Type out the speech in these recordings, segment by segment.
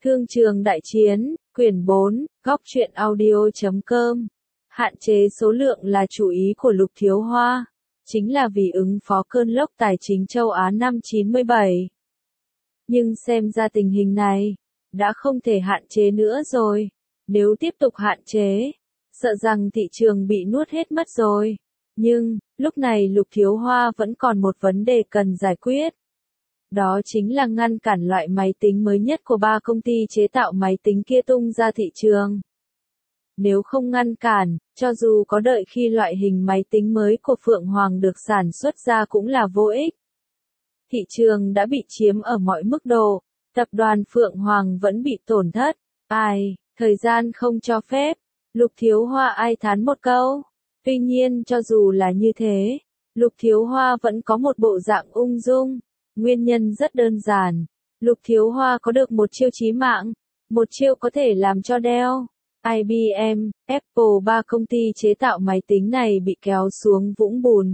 Thương trường đại chiến, quyển 4, góc truyện audio.com. Hạn chế số lượng là chủ ý của Lục Thiếu Hoa, chính là vì ứng phó cơn lốc tài chính châu Á năm 97. Nhưng xem ra tình hình này, đã không thể hạn chế nữa rồi. Nếu tiếp tục hạn chế, sợ rằng thị trường bị nuốt hết mất rồi. Nhưng, lúc này Lục Thiếu Hoa vẫn còn một vấn đề cần giải quyết. Đó chính là ngăn cản loại máy tính mới nhất của 3 công ty chế tạo máy tính kia tung ra thị trường. Nếu không ngăn cản, cho dù có đợi khi loại hình máy tính mới của Phượng Hoàng được sản xuất ra cũng là vô ích. Thị trường đã bị chiếm ở mọi mức độ, tập đoàn Phượng Hoàng vẫn bị tổn thất. Thời gian không cho phép, Lục Thiếu Hoa ai thán một câu. Tuy nhiên cho dù là như thế, Lục Thiếu Hoa vẫn có một bộ dạng ung dung. Nguyên nhân rất đơn giản, Lục Thiếu Hoa có được một chiêu chí mạng, một chiêu có thể làm cho Dell, IBM, Apple 3 công ty chế tạo máy tính này bị kéo xuống vũng bùn.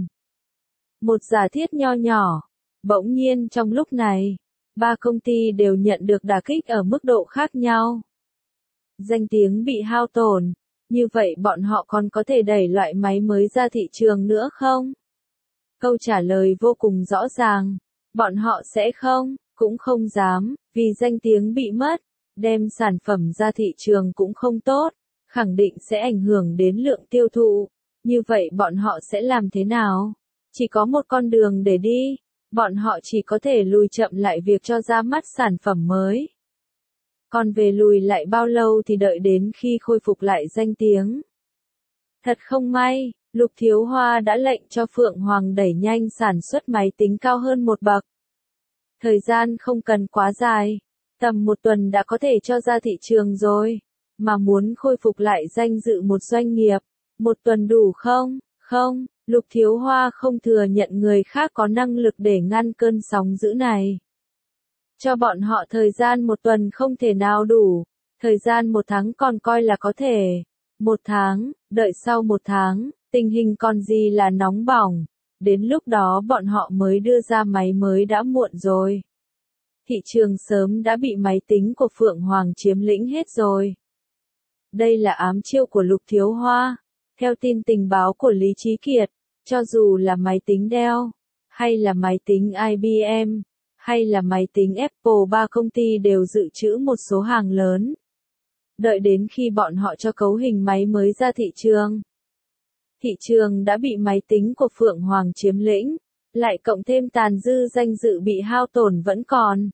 Một giả thiết nho nhỏ, bỗng nhiên trong lúc này, 3 công ty đều nhận được đả kích ở mức độ khác nhau. Danh tiếng bị hao tổn, như vậy bọn họ còn có thể đẩy loại máy mới ra thị trường nữa không? Câu trả lời vô cùng rõ ràng. Bọn họ sẽ không, cũng không dám, vì danh tiếng bị mất, đem sản phẩm ra thị trường cũng không tốt, khẳng định sẽ ảnh hưởng đến lượng tiêu thụ. Như vậy bọn họ sẽ làm thế nào? Chỉ có một con đường để đi, bọn họ chỉ có thể lùi chậm lại việc cho ra mắt sản phẩm mới. Còn về lùi lại bao lâu thì đợi đến khi khôi phục lại danh tiếng. Thật không may, Lục Thiếu Hoa đã lệnh cho Phượng Hoàng đẩy nhanh sản xuất máy tính cao hơn một bậc. Thời gian không cần quá dài, tầm 1 tuần đã có thể cho ra thị trường rồi. Mà muốn khôi phục lại danh dự một doanh nghiệp, 1 tuần đủ không? Không, Lục Thiếu Hoa không thừa nhận người khác có năng lực để ngăn cơn sóng dữ này. Cho bọn họ thời gian 1 tuần không thể nào đủ, thời gian 1 tháng còn coi là có thể. 1 tháng, đợi sau 1 tháng, tình hình còn gì là nóng bỏng, đến lúc đó bọn họ mới đưa ra máy mới đã muộn rồi. Thị trường sớm đã bị máy tính của Phượng Hoàng chiếm lĩnh hết rồi. Đây là ám chiêu của Lục Thiếu Hoa. Theo tin tình báo của Lý Chí Kiệt, cho dù là máy tính Dell, hay là máy tính IBM, hay là máy tính Apple 3 công ty đều dự trữ một số hàng lớn. Đợi đến khi bọn họ cho cấu hình máy mới ra thị trường. Thị trường đã bị máy tính của Phượng Hoàng chiếm lĩnh, lại cộng thêm tàn dư danh dự bị hao tổn vẫn còn.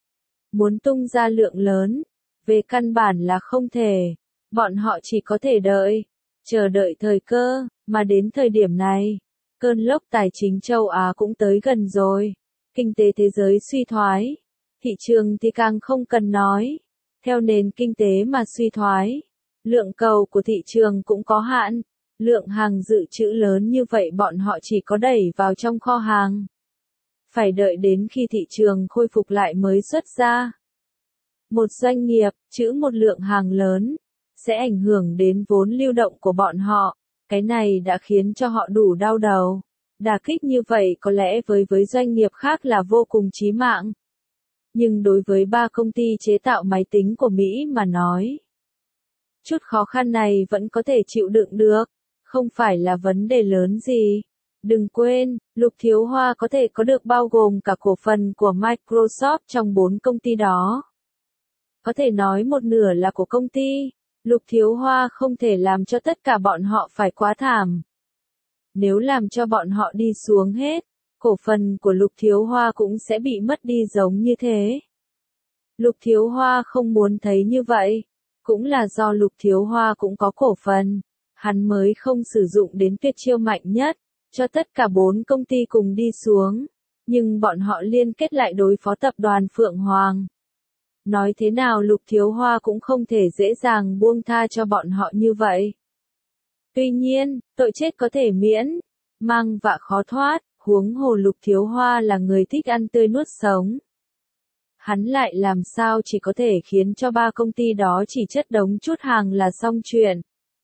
Muốn tung ra lượng lớn, về căn bản là không thể, bọn họ chỉ có thể đợi, chờ đợi thời cơ, mà đến thời điểm này, cơn lốc tài chính châu Á cũng tới gần rồi, kinh tế thế giới suy thoái, thị trường thì càng không cần nói, theo nền kinh tế mà suy thoái, lượng cầu của thị trường cũng có hạn. Lượng hàng dự trữ lớn như vậy bọn họ chỉ có đẩy vào trong kho hàng. Phải đợi đến khi thị trường khôi phục lại mới xuất ra. Một doanh nghiệp, trữ một lượng hàng lớn, sẽ ảnh hưởng đến vốn lưu động của bọn họ. Cái này đã khiến cho họ đủ đau đầu. Đả kích như vậy có lẽ với doanh nghiệp khác là vô cùng chí mạng. Nhưng đối với 3 công ty chế tạo máy tính của Mỹ mà nói, chút khó khăn này vẫn có thể chịu đựng được. Không phải là vấn đề lớn gì. Đừng quên, Lục Thiếu Hoa có thể có được bao gồm cả cổ phần của Microsoft trong 4 công ty đó. Có thể nói một nửa là của công ty. Lục Thiếu Hoa không thể làm cho tất cả bọn họ phải quá thảm. Nếu làm cho bọn họ đi xuống hết, cổ phần của Lục Thiếu Hoa cũng sẽ bị mất đi giống như thế. Lục Thiếu Hoa không muốn thấy như vậy. Cũng là do Lục Thiếu Hoa cũng có cổ phần. Hắn mới không sử dụng đến tuyệt chiêu mạnh nhất, cho tất cả 4 công ty cùng đi xuống. Nhưng bọn họ liên kết lại đối phó tập đoàn Phượng Hoàng. Nói thế nào Lục Thiếu Hoa cũng không thể dễ dàng buông tha cho bọn họ như vậy. Tuy nhiên, tội chết có thể miễn, mang vạ khó thoát, huống hồ Lục Thiếu Hoa là người thích ăn tươi nuốt sống. Hắn lại làm sao chỉ có thể khiến cho 3 công ty đó chỉ chất đống chút hàng là xong chuyện.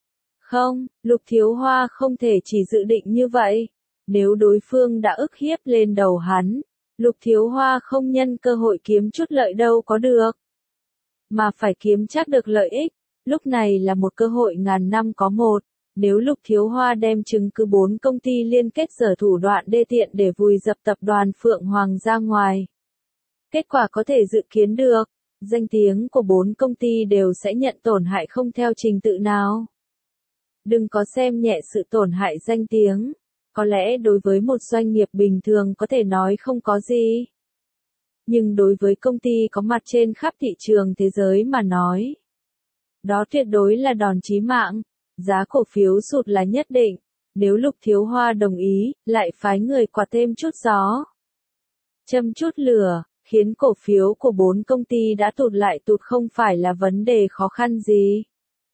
Không, Lục Thiếu Hoa không thể chỉ dự định như vậy. Nếu đối phương đã ức hiếp lên đầu hắn, Lục Thiếu Hoa không nhân cơ hội kiếm chút lợi đâu có được. mà phải kiếm chắc được lợi ích. Lúc này là một cơ hội ngàn năm có một. Nếu Lục Thiếu Hoa đem chứng cứ 4 công ty liên kết giở thủ đoạn đê tiện để vùi dập tập đoàn Phượng Hoàng ra ngoài, kết quả có thể dự kiến được, danh tiếng của 4 công ty đều sẽ nhận tổn hại không theo trình tự nào. Đừng có xem nhẹ sự tổn hại danh tiếng, có lẽ đối với một doanh nghiệp bình thường có thể nói không có gì. Nhưng đối với công ty có mặt trên khắp thị trường thế giới mà nói, đó tuyệt đối là đòn chí mạng, giá cổ phiếu sụt là nhất định, nếu Lục Thiếu Hoa đồng ý, lại phái người quạt thêm chút gió, châm chút lửa, khiến cổ phiếu của 4 công ty đã tụt không phải là vấn đề khó khăn gì.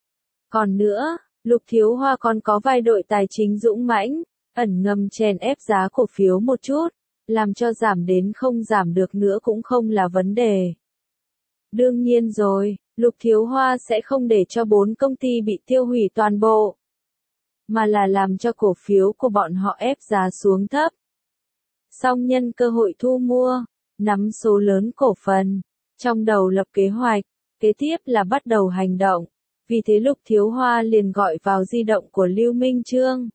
Còn nữa, Lục Thiếu Hoa còn có vài đội tài chính dũng mãnh, ẩn ngầm chèn ép giá cổ phiếu một chút, làm cho giảm đến không giảm được nữa cũng không là vấn đề. Đương nhiên rồi, Lục Thiếu Hoa sẽ không để cho 4 công ty bị tiêu hủy toàn bộ, mà là làm cho cổ phiếu của bọn họ ép giá xuống thấp. Xong nhân cơ hội thu mua, nắm số lớn cổ phần, trong đầu lập kế hoạch, kế tiếp là bắt đầu hành động. Vì thế Lục Thiếu Hoa liền gọi vào di động của Lưu Minh Chương.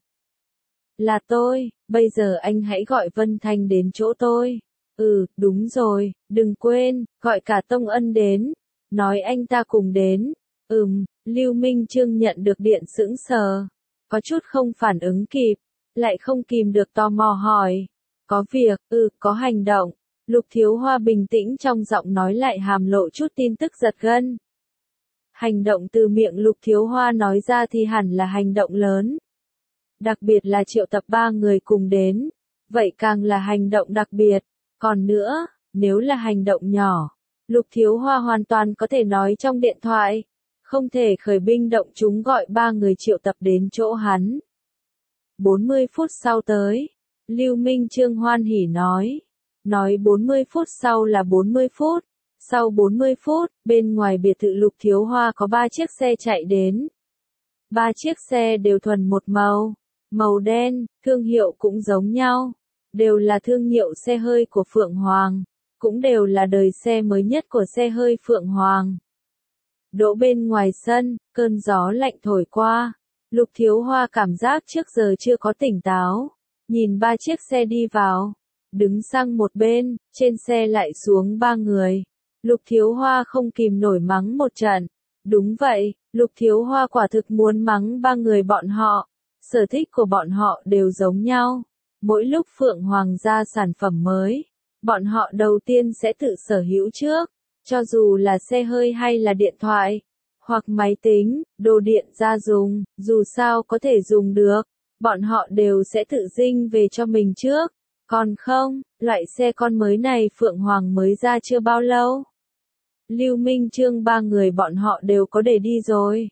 Là tôi, bây giờ anh hãy gọi Vân Thanh đến chỗ tôi. Ừ, đúng rồi, đừng quên, gọi cả Tông Ân đến. Nói anh ta cùng đến. Lưu Minh Chương nhận được điện sững sờ. Có chút không phản ứng kịp, lại không kìm được tò mò hỏi. Có việc, có hành động. Lục Thiếu Hoa bình tĩnh trong giọng nói lại hàm lộ chút tin tức giật gân. Hành động từ miệng Lục Thiếu Hoa nói ra thì hẳn là hành động lớn. Đặc biệt là triệu tập 3 người cùng đến. Vậy càng là hành động đặc biệt. Còn nữa, nếu là hành động nhỏ, Lục Thiếu Hoa hoàn toàn có thể nói trong điện thoại. Không thể khởi binh động chúng gọi 3 người triệu tập đến chỗ hắn. 40 phút sau tới, Lưu Minh Chương hoan hỉ nói. Nói 40 phút sau là 40 phút. Sau 40 phút, bên ngoài biệt thự Lục Thiếu Hoa có 3 chiếc xe chạy đến. 3 chiếc xe đều thuần một màu, màu đen, thương hiệu cũng giống nhau. Đều là thương hiệu xe hơi của Phượng Hoàng, cũng đều là đời xe mới nhất của xe hơi Phượng Hoàng. Đỗ bên ngoài sân, cơn gió lạnh thổi qua. Lục Thiếu Hoa cảm giác trước giờ chưa có tỉnh táo. Nhìn 3 chiếc xe đi vào, đứng sang một bên, trên xe lại xuống 3 người. Lục Thiếu Hoa không kìm nổi mắng một trận. Đúng vậy, Lục Thiếu Hoa quả thực muốn mắng 3 người bọn họ. Sở thích của bọn họ đều giống nhau. Mỗi lúc Phượng Hoàng ra sản phẩm mới, bọn họ đầu tiên sẽ tự sở hữu trước. Cho dù là xe hơi hay là điện thoại, hoặc máy tính, đồ điện gia dùng, dù sao có thể dùng được, bọn họ đều sẽ tự dinh về cho mình trước. Còn không, loại xe con mới này Phượng Hoàng mới ra chưa bao lâu. Lưu Minh Chương 3 người bọn họ đều có để đi rồi.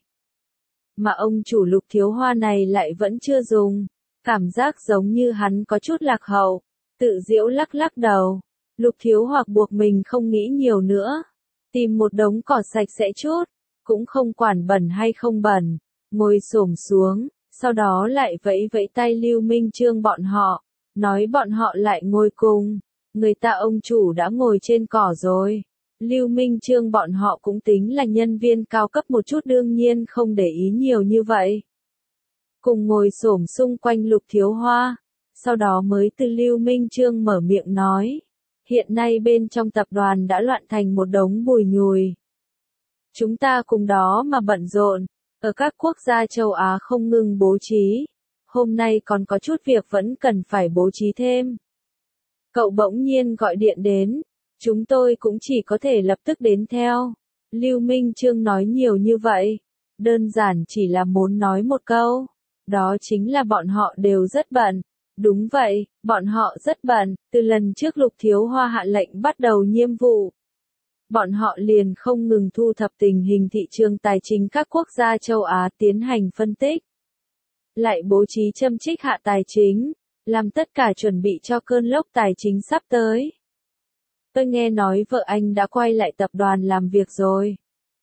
Mà ông chủ Lục Thiếu Hoa này lại vẫn chưa dùng. Cảm giác giống như hắn có chút lạc hậu. Tự giễu lắc lắc đầu. Lục Thiếu Hoa buộc mình không nghĩ nhiều nữa. Tìm một đống cỏ sạch sẽ chút. Cũng không quản bẩn hay không bẩn. Ngồi xổm xuống. Sau đó lại vẫy vẫy tay Lưu Minh Chương bọn họ. Nói bọn họ lại ngồi cùng. Người ta ông chủ đã ngồi trên cỏ rồi. Lưu Minh Chương bọn họ cũng tính là nhân viên cao cấp một chút đương nhiên không để ý nhiều như vậy. Cùng ngồi xổm xung quanh Lục Thiếu Hoa. Sau đó mới từ Lưu Minh Chương mở miệng nói. Hiện nay bên trong tập đoàn đã loạn thành một đống bùi nhùi. Chúng ta cùng đó mà bận rộn. Ở các quốc gia châu Á không ngừng bố trí. Hôm nay còn có chút việc vẫn cần phải bố trí thêm. Cậu bỗng nhiên gọi điện đến. Chúng tôi cũng chỉ có thể lập tức đến theo. Lưu Minh Chương nói nhiều như vậy. Đơn giản chỉ là muốn nói một câu. Đó chính là bọn họ đều rất bận. Đúng vậy, bọn họ rất bận. Từ lần trước Lục Thiếu Hoa hạ lệnh bắt đầu nhiệm vụ. Bọn họ liền không ngừng thu thập tình hình thị trường tài chính các quốc gia châu Á tiến hành phân tích. Lại bố trí châm trích hạ tài chính. Làm tất cả chuẩn bị cho cơn lốc tài chính sắp tới. Tôi nghe nói vợ anh đã quay lại tập đoàn làm việc rồi.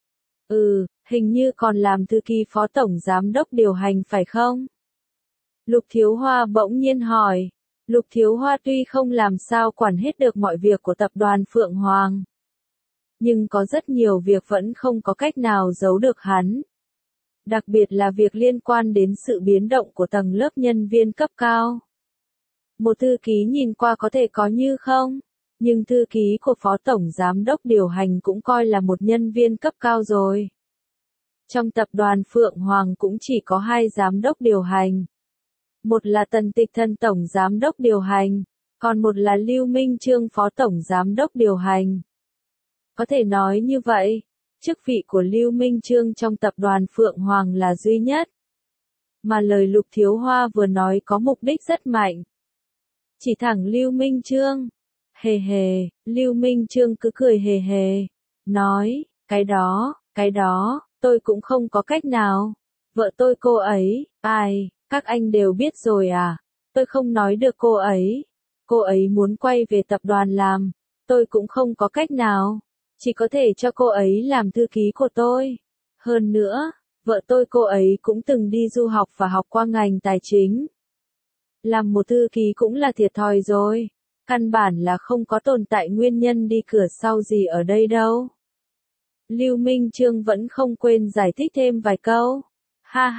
Hình như còn làm thư ký phó tổng giám đốc điều hành phải không? Lục Thiếu Hoa bỗng nhiên hỏi. Lục Thiếu Hoa tuy không làm sao quản hết được mọi việc của tập đoàn Phượng Hoàng. nhưng có rất nhiều việc vẫn không có cách nào giấu được hắn. Đặc biệt là việc liên quan đến sự biến động của tầng lớp nhân viên cấp cao. Một thư ký nhìn qua có thể có như không, nhưng thư ký của phó tổng giám đốc điều hành cũng coi là một nhân viên cấp cao rồi. Trong tập đoàn Phượng Hoàng cũng chỉ có 2 giám đốc điều hành. Một là Tần Tịch Thân tổng giám đốc điều hành, còn một là Lưu Minh Chương phó tổng giám đốc điều hành. Có thể nói như vậy, chức vị của Lưu Minh Chương trong tập đoàn Phượng Hoàng là duy nhất. Mà lời Lục Thiếu Hoa vừa nói có mục đích rất mạnh. Chỉ thẳng Lưu Minh Chương. Hề hề, Lưu Minh Chương cứ cười hề hề. Nói, cái đó, tôi cũng không có cách nào. Vợ tôi cô ấy, ai, các anh đều biết rồi à. Tôi không nói được cô ấy. Cô ấy muốn quay về tập đoàn làm. Tôi cũng không có cách nào. Chỉ có thể cho cô ấy làm thư ký của tôi. Hơn nữa, vợ tôi cô ấy cũng từng đi du học và học qua ngành tài chính. Làm một thư ký cũng là thiệt thòi rồi. Căn bản là không có tồn tại nguyên nhân đi cửa sau gì ở đây đâu. Lưu Minh Chương vẫn không quên giải thích thêm vài câu. Ha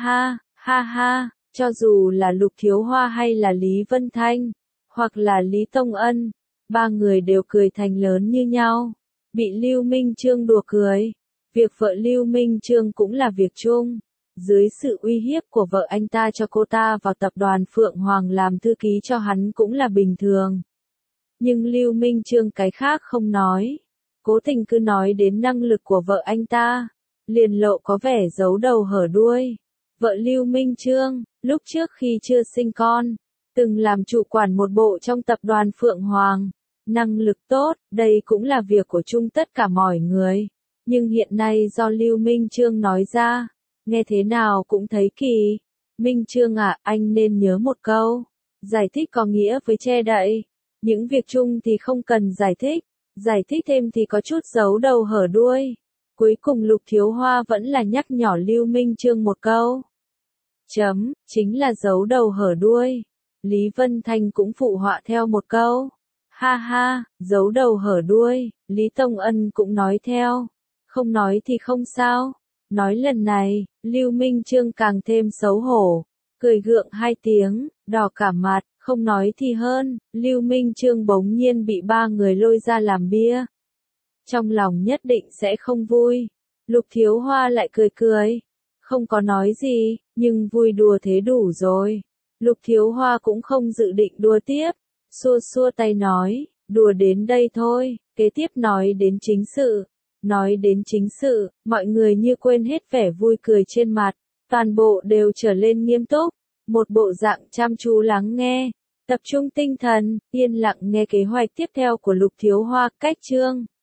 ha, cho dù là Lục Thiếu Hoa hay là Lý Vân Thanh, hoặc là Lý Tông Ân, 3 người đều cười thành lớn như nhau. Bị Lưu Minh Chương đùa cười. Việc vợ Lưu Minh Chương cũng là việc chung. Dưới sự uy hiếp của vợ anh ta cho cô ta vào tập đoàn Phượng Hoàng làm thư ký cho hắn cũng là bình thường. Nhưng Lưu Minh Chương cái khác không nói. Cố tình cứ nói đến năng lực của vợ anh ta. Liền lộ có vẻ giấu đầu hở đuôi. Vợ Lưu Minh Chương, lúc trước khi chưa sinh con, từng làm chủ quản một bộ trong tập đoàn Phượng Hoàng. Năng lực tốt, đây cũng là việc của chung tất cả mọi người. Nhưng hiện nay do Lưu Minh Chương nói ra, nghe thế nào cũng thấy kỳ. Minh Chương à, anh nên nhớ một câu. Giải thích có nghĩa với che đậy. Những việc chung thì không cần giải thích thêm thì có chút giấu đầu hở đuôi. Cuối cùng Lục Thiếu Hoa vẫn là nhắc nhỏ Lưu Minh Chương một câu. Chính là giấu đầu hở đuôi. Lý Vân Thanh cũng phụ họa theo một câu. Ha ha, giấu đầu hở đuôi, Lý Tông Ân cũng nói theo. Không nói thì không sao. Nói lần này, Lưu Minh Chương càng thêm xấu hổ. Cười gượng 2 tiếng, đỏ cả mặt, không nói thì hơn. Lưu Minh Chương bỗng nhiên bị 3 người lôi ra làm bia. Trong lòng nhất định sẽ không vui. Lục Thiếu Hoa lại cười cười. Không có nói gì, nhưng vui đùa thế đủ rồi. Lục Thiếu Hoa cũng không dự định đùa tiếp. Xua xua tay nói, đùa đến đây thôi, kế tiếp nói đến chính sự. Nói đến chính sự, mọi người như quên hết vẻ vui cười trên mặt, toàn bộ đều trở lên nghiêm túc, một bộ dạng chăm chú lắng nghe, tập trung tinh thần, yên lặng nghe kế hoạch tiếp theo của Lục Thiếu Hoa. Cách chương